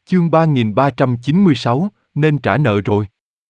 Chương 3396, nên trả nợ rồi.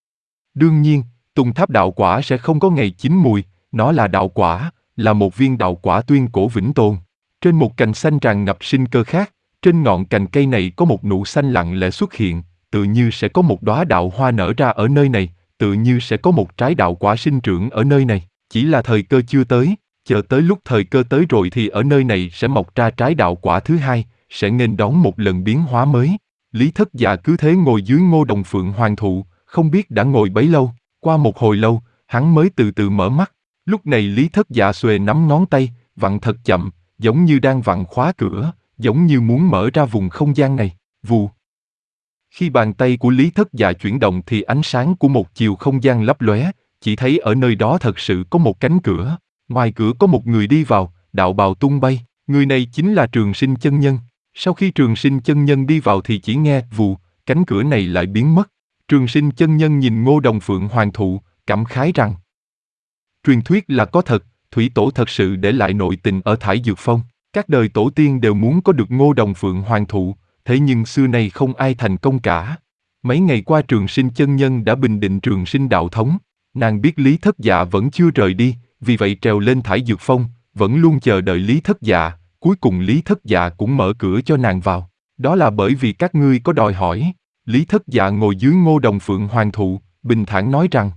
Đương nhiên, Tùng Tháp đạo quả sẽ không có ngày chín mùi, nó là đạo quả, là một viên đạo quả tuyên cổ vĩnh tồn. Trên một cành xanh tràn ngập sinh cơ khác, trên ngọn cành cây này có một nụ xanh lặng lẽ xuất hiện, tự như sẽ có một đóa đạo hoa nở ra ở nơi này, tự như sẽ có một trái đạo quả sinh trưởng ở nơi này, chỉ là thời cơ chưa tới, chờ tới lúc thời cơ tới rồi thì ở nơi này sẽ mọc ra trái đạo quả thứ hai, sẽ nghênh đón một lần biến hóa mới. Lý Thất Dạ cứ thế ngồi dưới Ngô Đồng Phượng Hoàng thụ, không biết đã ngồi bấy lâu, qua một hồi lâu, hắn mới từ từ mở mắt. Lúc này Lý Thất Dạ xuề nắm ngón tay, vặn thật chậm, giống như đang vặn khóa cửa, giống như muốn mở ra vùng không gian này. Vù. Khi bàn tay của Lý Thất Dạ chuyển động thì ánh sáng của một chiều không gian lấp lóe, chỉ thấy ở nơi đó thật sự có một cánh cửa. Ngoài cửa có một người đi vào, đạo bào tung bay, người này chính là Trường Sinh chân nhân. Sau khi Trường Sinh chân nhân đi vào thì chỉ nghe vù, cánh cửa này lại biến mất. Trường Sinh chân nhân nhìn Ngô Đồng Phượng Hoàng thụ, cảm khái rằng truyền thuyết là có thật, thủy tổ thật sự để lại nội tình ở Thải Dược Phong. Các đời tổ tiên đều muốn có được Ngô Đồng Phượng Hoàng thụ, thế nhưng xưa nay không ai thành công cả. Mấy ngày qua Trường Sinh chân nhân đã bình định Trường Sinh đạo thống, nàng biết Lý Thất Dạ vẫn chưa rời đi, vì vậy trèo lên Thải Dược Phong, vẫn luôn chờ đợi Lý Thất Dạ. Cuối cùng Lý Thất Dạ cũng mở cửa cho nàng vào. Đó là bởi vì các ngươi có đòi hỏi. Lý Thất Dạ ngồi dưới Ngô Đồng Phượng Hoàng thụ, bình thản nói rằng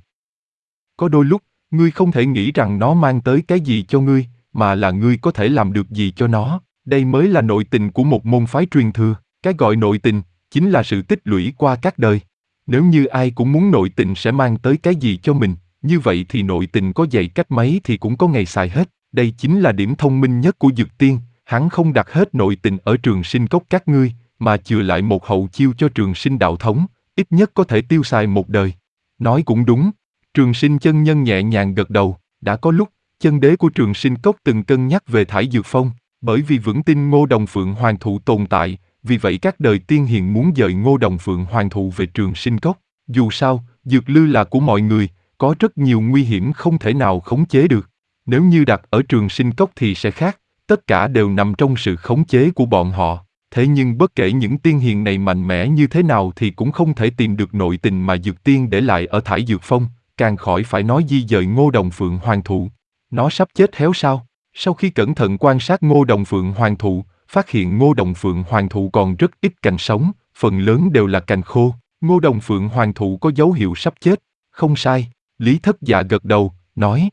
có đôi lúc, ngươi không thể nghĩ rằng nó mang tới cái gì cho ngươi, mà là ngươi có thể làm được gì cho nó. Đây mới là nội tình của một môn phái truyền thừa. Cái gọi nội tình, chính là sự tích lũy qua các đời. Nếu như ai cũng muốn nội tình sẽ mang tới cái gì cho mình, như vậy thì nội tình có dày cách mấy thì cũng có ngày xài hết. Đây chính là điểm thông minh nhất của Dực Tiên. Hắn không đặt hết nội tình ở Trường Sinh cốc các ngươi, mà chừa lại một hậu chiêu cho Trường Sinh đạo thống, ít nhất có thể tiêu xài một đời. Nói cũng đúng. Trường Sinh chân nhân nhẹ nhàng gật đầu. Đã có lúc, chân đế của Trường Sinh cốc từng cân nhắc về Thải Dược Phong, bởi vì vững tin Ngô Đồng Phượng Hoàng thụ tồn tại, vì vậy các đời tiên hiền muốn dời Ngô Đồng Phượng Hoàng thụ về Trường Sinh cốc. Dù sao, dược lư là của mọi người, có rất nhiều nguy hiểm không thể nào khống chế được. Nếu như đặt ở Trường Sinh cốc thì sẽ khác. Tất cả đều nằm trong sự khống chế của bọn họ. Thế nhưng bất kể những tiên hiền này mạnh mẽ như thế nào thì cũng không thể tìm được nội tình mà Dược Tiên để lại ở Thải Dược Phong, càng khỏi phải nói di dời Ngô Đồng Phượng Hoàng thụ. Nó sắp chết héo sao? Sau khi cẩn thận quan sát Ngô Đồng Phượng Hoàng thụ, phát hiện Ngô Đồng Phượng Hoàng thụ còn rất ít cành sống, phần lớn đều là cành khô. Ngô Đồng Phượng Hoàng thụ có dấu hiệu sắp chết. Không sai, Lý Thất Dạ gật đầu, nói.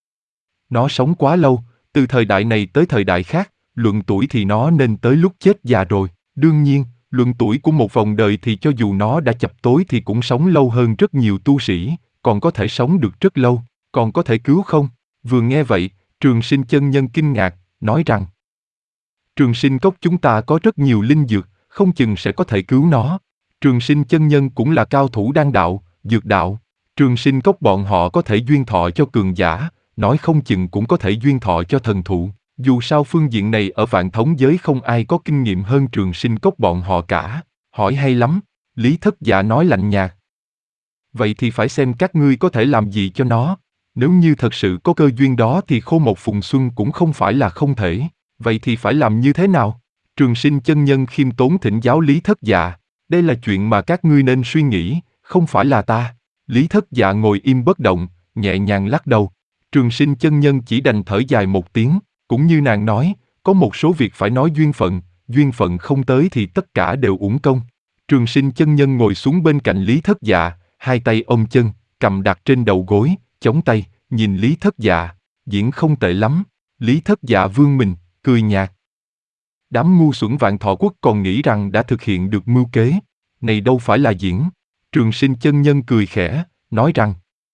Nó sống quá lâu. Từ thời đại này tới thời đại khác, luận tuổi thì nó nên tới lúc chết già rồi. Đương nhiên, luận tuổi của một vòng đời thì cho dù nó đã chập tối thì cũng sống lâu hơn rất nhiều tu sĩ, còn có thể sống được rất lâu, còn có thể cứu không? Vừa nghe vậy, Trường Sinh chân nhân kinh ngạc, nói rằng Trường Sinh cốc chúng ta có rất nhiều linh dược, không chừng sẽ có thể cứu nó. Trường Sinh chân nhân cũng là cao thủ đan đạo, dược đạo. Trường Sinh cốc bọn họ có thể duyên thọ cho cường giả, nói không chừng cũng có thể duyên thọ cho thần thụ. Dù sao phương diện này ở Vạn Thống giới không ai có kinh nghiệm hơn Trường Sinh cốc bọn họ cả. Hỏi hay lắm, Lý Thất Dạ nói lạnh nhạt. Vậy thì phải xem các ngươi có thể làm gì cho nó. Nếu như thật sự có cơ duyên đó thì khô một phùng xuân cũng không phải là không thể. Vậy thì phải làm như thế nào? Trường Sinh chân nhân khiêm tốn thỉnh giáo Lý Thất Dạ. Đây là chuyện mà các ngươi nên suy nghĩ, không phải là ta. Lý Thất Dạ ngồi im bất động, nhẹ nhàng lắc đầu. Trường Sinh chân nhân chỉ đành thở dài một tiếng, cũng như nàng nói, có một số việc phải nói duyên phận không tới thì tất cả đều uổng công. Trường Sinh chân nhân ngồi xuống bên cạnh Lý Thất Dạ, hai tay ôm chân, cầm đặt trên đầu gối, chống tay, nhìn Lý Thất Dạ, diễn không tệ lắm. Lý Thất Dạ vươn mình, cười nhạt. Đám ngu xuẩn Vạn Thọ Quốc còn nghĩ rằng đã thực hiện được mưu kế, này đâu phải là diễn. Trường Sinh chân nhân cười khẽ, nói rằng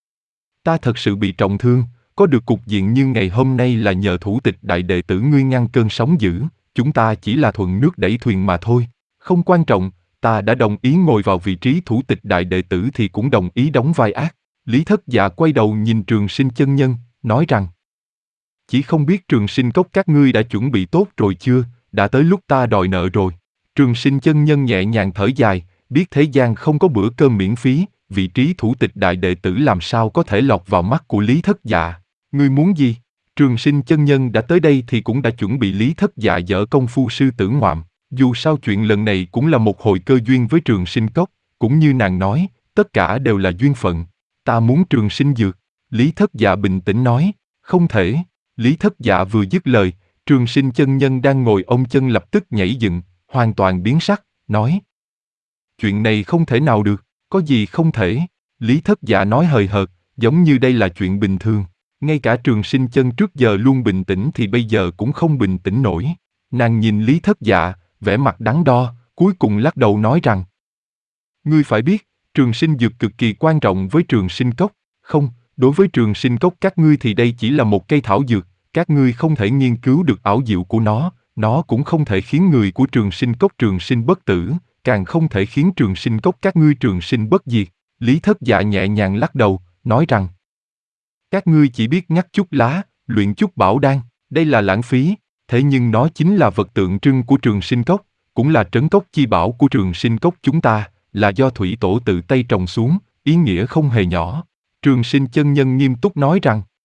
ta thật sự bị trọng thương, có được cục diện như ngày hôm nay là nhờ thủ tịch đại đệ tử ngươi ngăn cơn sóng dữ, chúng ta chỉ là thuận nước đẩy thuyền mà thôi. Không quan trọng, ta đã đồng ý ngồi vào vị trí thủ tịch đại đệ tử thì cũng đồng ý đóng vai ác. Lý Thất Dạ quay đầu nhìn Trường Sinh chân nhân, nói rằng chỉ không biết Trường Sinh cốc các ngươi đã chuẩn bị tốt rồi chưa, đã tới lúc ta đòi nợ rồi. Trường Sinh chân nhân nhẹ nhàng thở dài, biết thế gian không có bữa cơm miễn phí, vị trí thủ tịch đại đệ tử làm sao có thể lọt vào mắt của Lý Thất Dạ. Ngươi muốn gì? Trường Sinh chân nhân đã tới đây thì cũng đã chuẩn bị Lý Thất Dạ dở công phu sư tử ngoạm. Dù sao chuyện lần này cũng là một hồi cơ duyên với Trường Sinh Cốc, cũng như nàng nói, tất cả đều là duyên phận. Ta muốn Trường Sinh Dược. Lý Thất Dạ bình tĩnh nói, không thể. Lý Thất Dạ vừa dứt lời, Trường Sinh chân nhân đang ngồi ôm chân lập tức nhảy dựng, hoàn toàn biến sắc, nói. Chuyện này không thể nào được, có gì không thể. Lý Thất Dạ nói hời hợt, giống như đây là chuyện bình thường. Ngay cả Trường Sinh chân trước giờ luôn bình tĩnh thì bây giờ cũng không bình tĩnh nổi. Nàng nhìn Lý Thất Dạ, vẻ mặt đắn đo, cuối cùng lắc đầu nói rằng. Ngươi phải biết, Trường Sinh Dược cực kỳ quan trọng với Trường Sinh Cốc. Không, đối với Trường Sinh Cốc các ngươi thì đây chỉ là một cây thảo dược, các ngươi không thể nghiên cứu được ảo diệu của nó cũng không thể khiến người của Trường Sinh Cốc trường sinh bất tử, càng không thể khiến Trường Sinh Cốc các ngươi trường sinh bất diệt. Lý Thất Dạ nhẹ nhàng lắc đầu, nói rằng, các ngươi chỉ biết ngắt chút lá, luyện chút bảo đan, đây là lãng phí, thế nhưng nó chính là vật tượng trưng của Trường Sinh Cốc, cũng là trấn cốc chi bảo của Trường Sinh Cốc chúng ta, là do thủy tổ tự tay trồng xuống, ý nghĩa không hề nhỏ. Trường Sinh chân nhân nghiêm túc nói rằng,